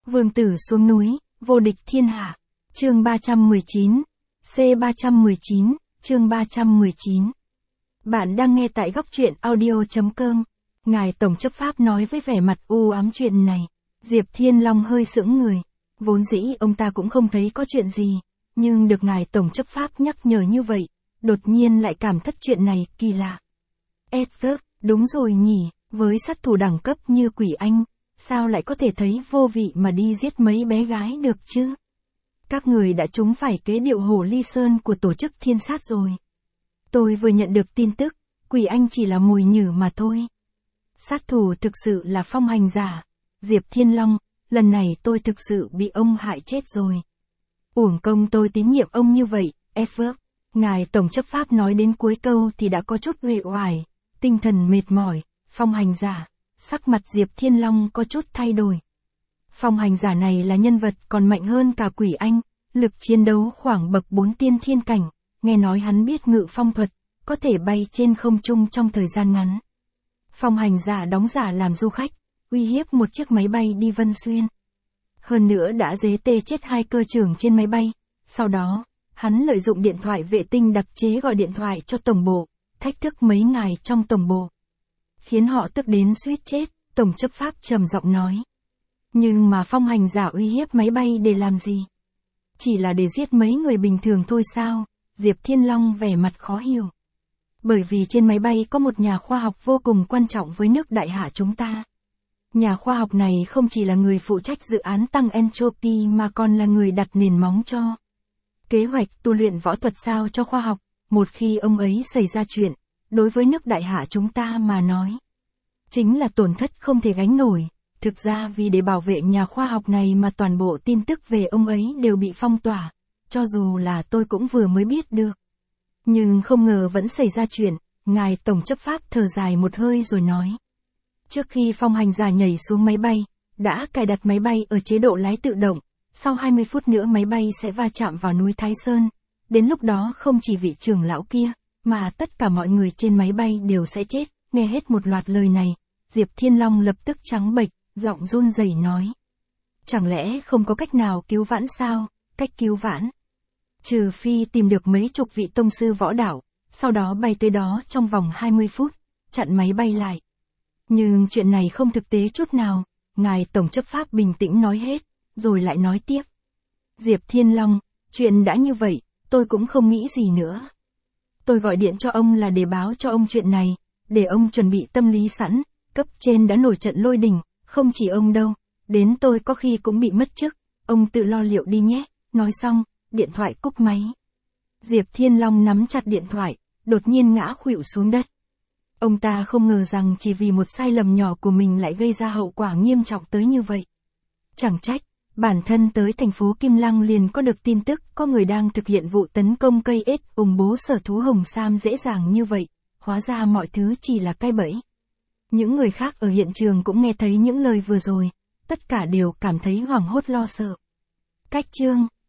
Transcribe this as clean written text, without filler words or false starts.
Vương tử xuống núi, vô địch thiên hạ. Chương 319. C319, chương 319. Bạn đang nghe tại góc truyện audio.com. Ngài Tổng chấp pháp nói với vẻ mặt u ám chuyện này. Diệp Thiên Long hơi sững người. Vốn dĩ ông ta cũng không thấy có chuyện gì, nhưng được ngài Tổng chấp pháp nhắc nhở như vậy, đột nhiên lại cảm thất chuyện này kỳ lạ. Edward, đúng rồi nhỉ, với sát thủ đẳng cấp như Quỷ Anh, sao lại có thể thấy vô vị mà đi giết mấy bé gái được chứ? Các người đã trúng phải kế điệu Hồ Ly Sơn của tổ chức thiên sát rồi. Tôi vừa nhận được tin tức, Quỷ Anh chỉ là mồi nhử mà thôi. Sát thủ thực sự là Phong Hành Giả. Diệp Thiên Long, lần này tôi thực sự bị ông hại chết rồi. Uổng công tôi tín nhiệm ông như vậy, Edward. Ngài Tổng chấp pháp nói đến cuối câu thì đã có chút uể oải, tinh thần mệt mỏi. Phong Hành Giả, sắc mặt Diệp Thiên Long có chút thay đổi. Phong Hành Giả này là nhân vật còn mạnh hơn cả Quỷ Anh, lực chiến đấu khoảng bậc 4 tiên thiên cảnh, nghe nói hắn biết ngự phong thuật, có thể bay trên không trung trong thời gian ngắn. Phong Hành Giả đóng giả làm du khách, uy hiếp một chiếc máy bay đi Vân Xuyên. Hơn nữa đã giết chết 2 cơ trưởng trên máy bay, sau đó, hắn lợi dụng điện thoại vệ tinh đặc chế gọi điện thoại cho tổng bộ, thách thức mấy ngài trong tổng bộ. Khiến họ tức đến suýt chết, Tổng chấp pháp trầm giọng nói. Nhưng mà Phong Hành Giả uy hiếp máy bay để làm gì? Chỉ là để giết mấy người bình thường thôi sao? Diệp Thiên Long vẻ mặt khó hiểu. Bởi vì trên máy bay có một nhà khoa học vô cùng quan trọng với nước Đại Hạ chúng ta. Nhà khoa học này không chỉ là người phụ trách dự án tăng entropy mà còn là người đặt nền móng cho kế hoạch tu luyện võ thuật sao cho khoa học. Một khi ông ấy xảy ra chuyện, đối với nước Đại Hạ chúng ta mà nói, chính là tổn thất không thể gánh nổi. Thực ra vì để bảo vệ nhà khoa học này mà toàn bộ tin tức về ông ấy đều bị phong tỏa, cho dù là tôi cũng vừa mới biết được. Nhưng không ngờ vẫn xảy ra chuyện, ngài Tổng chấp pháp thở dài một hơi rồi nói. Trước khi Phong Hành Giả nhảy xuống máy bay, đã cài đặt máy bay ở chế độ lái tự động, sau 20 phút nữa máy bay sẽ va chạm vào núi Thái Sơn. Đến lúc đó không chỉ vị trưởng lão kia, mà tất cả mọi người trên máy bay đều sẽ chết. Nghe hết một loạt lời này, Diệp Thiên Long lập tức trắng bệch, giọng run rẩy nói. Chẳng lẽ không có cách nào cứu vãn sao? Cách cứu vãn? Trừ phi tìm được mấy chục vị tông sư võ đạo, sau đó bay tới đó trong vòng 20 phút, chặn máy bay lại. Nhưng chuyện này không thực tế chút nào, ngài Tổng chấp pháp bình tĩnh nói hết, rồi lại nói tiếp. Diệp Thiên Long, chuyện đã như vậy, tôi cũng không nghĩ gì nữa. Tôi gọi điện cho ông là để báo cho ông chuyện này, để ông chuẩn bị tâm lý sẵn, cấp trên đã nổi trận lôi đình, không chỉ ông đâu, đến tôi có khi cũng bị mất chức, ông tự lo liệu đi nhé. Nói xong, điện thoại cúp máy. Diệp Thiên Long nắm chặt điện thoại, đột nhiên ngã khuỵu xuống đất. Ông ta không ngờ rằng chỉ vì một sai lầm nhỏ của mình lại gây ra hậu quả nghiêm trọng tới như vậy. Chẳng trách, bản thân tới thành phố Kim Lăng liền có được tin tức có người đang thực hiện vụ tấn công cây ếch ủng bố sở thú Hồng Sam dễ dàng như vậy, hóa ra mọi thứ chỉ là cái bẫy. Những người khác ở hiện trường cũng nghe thấy những lời vừa rồi, tất cả đều cảm thấy hoảng hốt lo sợ. Cách chương